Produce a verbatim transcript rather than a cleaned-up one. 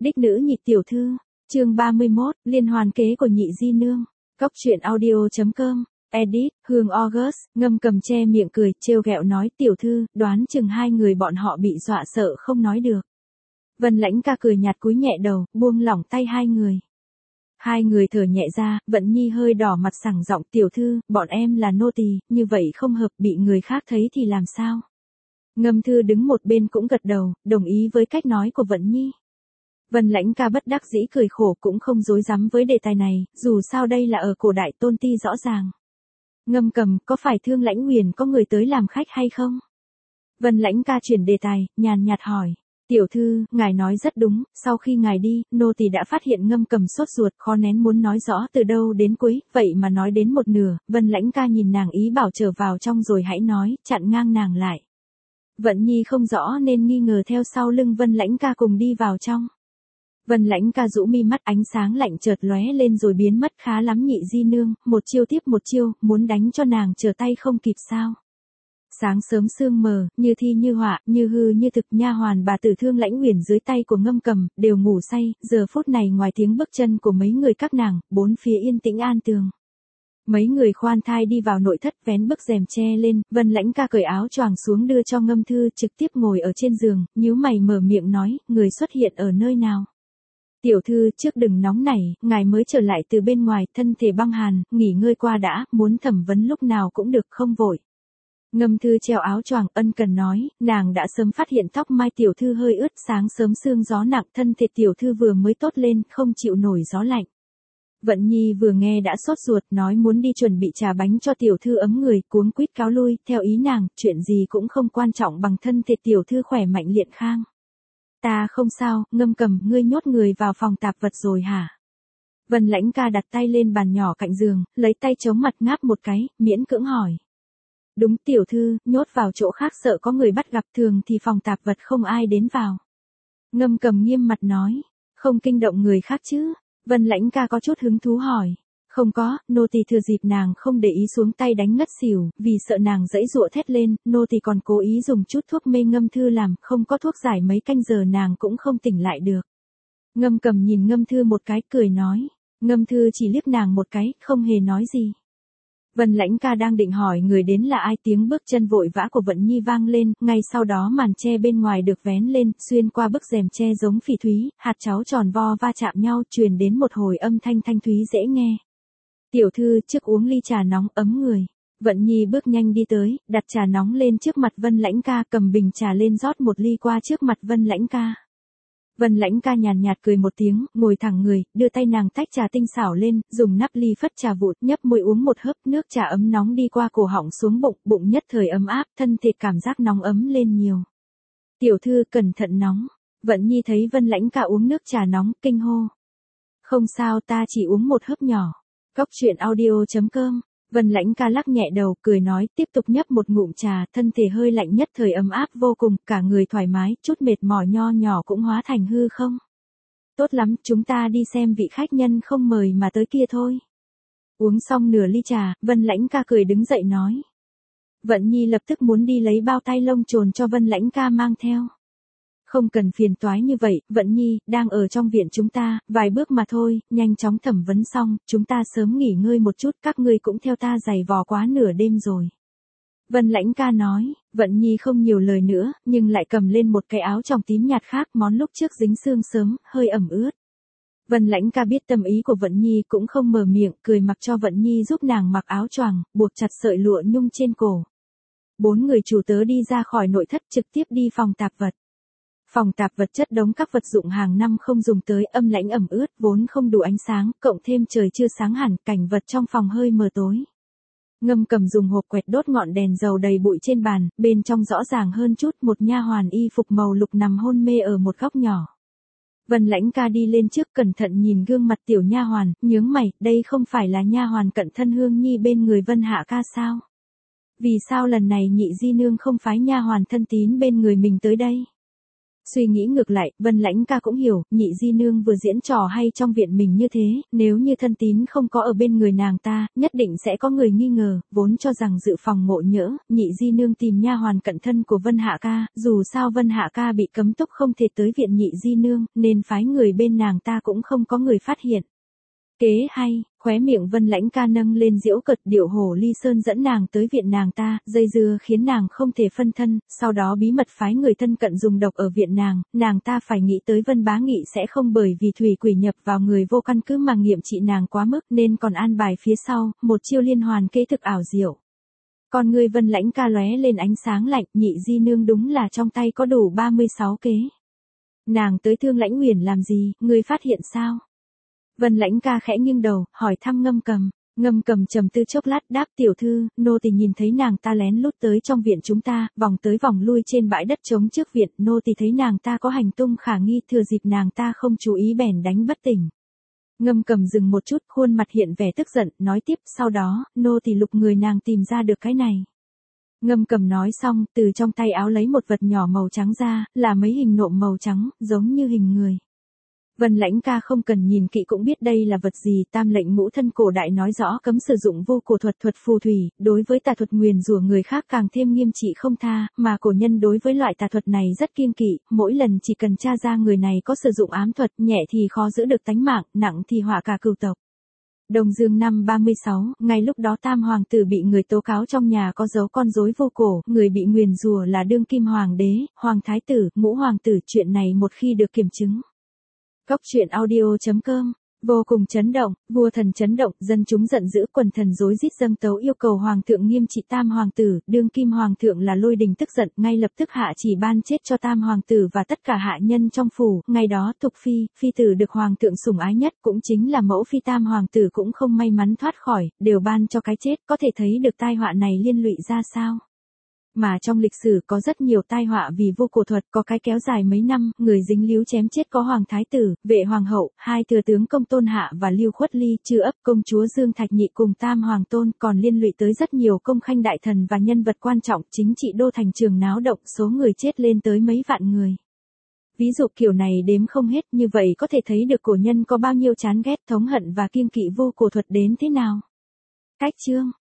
Đích nữ nhị tiểu thư, chương ba mươi mốt, liên hoàn kế của nhị di nương. Cốc truyện audio chấm com, edit, Hương August, Ngâm Cầm che miệng cười, trêu ghẹo nói tiểu thư, đoán chừng hai người bọn họ bị dọa sợ không nói được. Vân Lãnh ca cười nhạt cúi nhẹ đầu, buông lỏng tay hai người. Hai người thở nhẹ ra, Vận Nhi hơi đỏ mặt sảng giọng tiểu thư, bọn em là nô tỳ, như vậy không hợp, bị người khác thấy thì làm sao? Ngâm Thư đứng một bên cũng gật đầu, đồng ý với cách nói của Vận Nhi. Vân Lãnh ca bất đắc dĩ cười khổ cũng không dối dám với đề tài này, dù sao đây là ở cổ đại tôn ti rõ ràng. Ngâm Cầm, có phải Thương Lãnh Huyền có người tới làm khách hay không? Vân Lãnh ca chuyển đề tài, nhàn nhạt hỏi. Tiểu thư, ngài nói rất đúng, sau khi ngài đi, nô tỳ đã phát hiện Ngâm Cầm sốt ruột, khó nén muốn nói rõ từ đâu đến cuối, vậy mà nói đến một nửa, Vân Lãnh ca nhìn nàng ý bảo trở vào trong rồi hãy nói, chặn ngang nàng lại. Vận Nhi không rõ nên nghi ngờ theo sau lưng Vân Lãnh ca cùng đi vào trong. Vân Lãnh ca rũ mi mắt, ánh sáng lạnh chợt lóe lên rồi biến mất, khá lắm nhị di nương, một chiêu tiếp một chiêu, muốn đánh cho nàng trở tay không kịp sao. Sáng sớm sương mờ, như thi như họa, như hư như thực, nha hoàn bà tử Thương Lãnh Huyền dưới tay của Ngâm Cầm, đều ngủ say, giờ phút này ngoài tiếng bước chân của mấy người các nàng, bốn phía yên tĩnh an tường. Mấy người khoan thai đi vào nội thất, vén bức rèm che lên, Vân Lãnh ca cởi áo choàng xuống đưa cho Ngâm Thư, trực tiếp ngồi ở trên giường, nhíu mày mở miệng nói, người xuất hiện ở nơi nào? Tiểu thư, trước đừng nóng nảy, ngài mới trở lại từ bên ngoài, thân thể băng hàn, nghỉ ngơi qua đã, muốn thẩm vấn lúc nào cũng được, không vội. Ngâm Thư treo áo choàng ân cần nói, nàng đã sớm phát hiện tóc mai tiểu thư hơi ướt, sáng sớm sương gió nặng, thân thể tiểu thư vừa mới tốt lên, không chịu nổi gió lạnh. Vận Nhi vừa nghe đã sốt ruột, nói muốn đi chuẩn bị trà bánh cho tiểu thư ấm người, cuống quýt cáo lui, theo ý nàng, chuyện gì cũng không quan trọng bằng thân thể tiểu thư khỏe mạnh liện khang. Ta không sao, Ngâm Cầm, ngươi nhốt người vào phòng tạp vật rồi hả? Vân Lãnh ca đặt tay lên bàn nhỏ cạnh giường, lấy tay chống mặt ngáp một cái, miễn cưỡng hỏi. Đúng tiểu thư, nhốt vào chỗ khác sợ có người bắt gặp, thường thì phòng tạp vật không ai đến vào. Ngâm Cầm nghiêm mặt nói, không kinh động người khác chứ? Vân Lãnh ca có chút hứng thú hỏi. Không có, nô tỳ thừa dịp nàng không để ý xuống tay đánh ngất xỉu, vì sợ nàng giãy giụa thét lên, nô tỳ còn cố ý dùng chút thuốc mê Ngâm Thư làm, không có thuốc giải mấy canh giờ nàng cũng không tỉnh lại được. Ngâm Cầm nhìn Ngâm Thư một cái cười nói. Ngâm Thư chỉ liếc nàng một cái, không hề nói gì. Vân Lãnh ca đang định hỏi người đến là ai, tiếng bước chân vội vã của Vận Nhi vang lên, ngay sau đó màn che bên ngoài được vén lên, xuyên qua bức rèm che giống phỉ thúy, hạt cháo tròn vo va chạm nhau, truyền đến một hồi âm thanh thanh thúy dễ nghe. Tiểu thư, trước uống ly trà nóng ấm người. Vận Nhi bước nhanh đi tới, đặt trà nóng lên trước mặt Vân Lãnh ca, cầm bình trà lên rót một ly qua trước mặt Vân Lãnh ca. Vân Lãnh ca nhàn nhạt cười một tiếng, ngồi thẳng người, đưa tay nàng tách trà tinh xảo lên, dùng nắp ly phất trà vụt, nhấp môi uống một hớp, nước trà ấm nóng đi qua cổ họng xuống bụng, bụng nhất thời ấm áp, thân thể cảm giác nóng ấm lên nhiều. Tiểu thư cẩn thận nóng. Vận Nhi thấy Vân Lãnh ca uống nước trà nóng, kinh hô. Không sao, ta chỉ uống một hớp nhỏ. Cốc truyện audio chấm com. Vân Lãnh ca lắc nhẹ đầu, cười nói, tiếp tục nhấp một ngụm trà, thân thể hơi lạnh nhất thời ấm áp vô cùng, cả người thoải mái, chút mệt mỏi nho nhỏ cũng hóa thành hư không. Tốt lắm, chúng ta đi xem vị khách nhân không mời mà tới kia thôi. Uống xong nửa ly trà, Vân Lãnh ca cười đứng dậy nói. Vận Nhi lập tức muốn đi lấy bao tay lông trồn cho Vân Lãnh ca mang theo. Không cần phiền toái như vậy, Vận Nhi, đang ở trong viện chúng ta, vài bước mà thôi, nhanh chóng thẩm vấn xong, chúng ta sớm nghỉ ngơi một chút, các ngươi cũng theo ta giày vò quá nửa đêm rồi. Vân Lãnh ca nói, Vận Nhi không nhiều lời nữa, nhưng lại cầm lên một cái áo choàng tím nhạt khác, món lúc trước dính sương sớm, hơi ẩm ướt. Vân Lãnh ca biết tâm ý của Vận Nhi cũng không mở miệng, cười mặc cho Vận Nhi giúp nàng mặc áo choàng, buộc chặt sợi lụa nhung trên cổ. Bốn người chủ tớ đi ra khỏi nội thất trực tiếp đi phòng tạp vật. Phòng tạp vật chất đống các vật dụng hàng năm không dùng tới, âm lãnh ẩm ướt, vốn không đủ ánh sáng, cộng thêm trời chưa sáng hẳn, cảnh vật trong phòng hơi mờ tối. Ngâm Cầm dùng hộp quẹt đốt ngọn đèn dầu đầy bụi trên bàn, bên trong rõ ràng hơn chút, một nha hoàn y phục màu lục nằm hôn mê ở một góc nhỏ. Vân Lãnh ca đi lên trước cẩn thận nhìn gương mặt tiểu nha hoàn, nhướng mày, đây không phải là nha hoàn cận thân Hương Nhi bên người Vân Hạ ca sao? Vì sao lần này nhị di nương không phái nha hoàn thân tín bên người mình tới đây? Suy nghĩ ngược lại, Vân Lãnh ca cũng hiểu, nhị di nương vừa diễn trò hay trong viện mình như thế, nếu như thân tín không có ở bên người nàng ta, nhất định sẽ có người nghi ngờ, vốn cho rằng dự phòng ngộ nhỡ, nhị di nương tìm nha hoàn cận thân của Vân Hạ ca, dù sao Vân Hạ ca bị cấm túc không thể tới viện nhị di nương, nên phái người bên nàng ta cũng không có người phát hiện. Kế hay, khóe miệng Vân Lãnh ca nâng lên giễu cợt, điệu hổ ly sơn dẫn nàng tới viện nàng ta, dây dưa khiến nàng không thể phân thân, sau đó bí mật phái người thân cận dùng độc ở viện nàng, nàng ta phải nghĩ tới Vân Bá Nghị sẽ không bởi vì thủy quỷ nhập vào người vô căn cứ mà nghiệm trị nàng quá mức nên còn an bài phía sau, một chiêu liên hoàn kế thực ảo diệu. Còn người Vân Lãnh ca lóe lên ánh sáng lạnh, nhị di nương đúng là trong tay có đủ ba mươi sáu kế. Nàng tới Thương Lãnh Uyển làm gì, ngươi phát hiện sao? Vân Lãnh ca khẽ nghiêng đầu, hỏi thăm Ngâm Cầm. Ngâm Cầm trầm tư chốc lát đáp, tiểu thư, nô tỳ nhìn thấy nàng ta lén lút tới trong viện chúng ta, vòng tới vòng lui trên bãi đất trống trước viện, nô tỳ thấy nàng ta có hành tung khả nghi, thừa dịp nàng ta không chú ý bèn đánh bất tỉnh. Ngâm Cầm dừng một chút, khuôn mặt hiện vẻ tức giận, nói tiếp, sau đó, nô tỳ lục người nàng tìm ra được cái này. Ngâm Cầm nói xong, từ trong tay áo lấy một vật nhỏ màu trắng ra, là mấy hình nộm màu trắng, giống như hình người. Vân Lãnh ca không cần nhìn kỹ cũng biết đây là vật gì, Tam lệnh ngũ thân cổ đại nói rõ cấm sử dụng vô cổ thuật thuật phù thủy, đối với tà thuật nguyền rủa người khác càng thêm nghiêm trị không tha, mà cổ nhân đối với loại tà thuật này rất kiêng kỵ, mỗi lần chỉ cần tra ra người này có sử dụng ám thuật, nhẹ thì khó giữ được tánh mạng, nặng thì họa cả cửu tộc. Đông Dương năm ba mươi sáu, ngay lúc đó Tam hoàng tử bị người tố cáo trong nhà có giấu con rối vô cổ, người bị nguyền rủa là đương kim hoàng đế, hoàng thái tử, ngũ hoàng tử, chuyện này một khi được kiểm chứng. Cốc truyện audio chấm com, vô cùng chấn động, vua thần chấn động, dân chúng giận dữ, quần thần rối rít dâng tấu yêu cầu hoàng thượng nghiêm trị Tam hoàng tử, đương kim hoàng thượng là Lôi Đình tức giận, ngay lập tức hạ chỉ ban chết cho Tam hoàng tử và tất cả hạ nhân trong phủ, ngày đó Thục phi, phi tử được hoàng thượng sủng ái nhất, cũng chính là mẫu phi Tam hoàng tử cũng không may mắn thoát khỏi, đều ban cho cái chết, có thể thấy được tai họa này liên lụy ra sao. Mà trong lịch sử có rất nhiều tai họa vì vô cổ thuật, có cái kéo dài mấy năm, người dính líu chém chết có hoàng thái tử, vệ hoàng hậu, hai thừa tướng Công Tôn Hạ và Lưu Khuất Ly, Chư Ấp, công chúa Dương Thạch Nhị cùng Tam hoàng tôn, còn liên lụy tới rất nhiều công khanh đại thần và nhân vật quan trọng, chính trị đô thành trường náo động, số người chết lên tới mấy vạn người. Ví dụ kiểu này đếm không hết, như vậy có thể thấy được cổ nhân có bao nhiêu chán ghét, thống hận và kiêng kỵ vô cổ thuật đến thế nào. Cách chương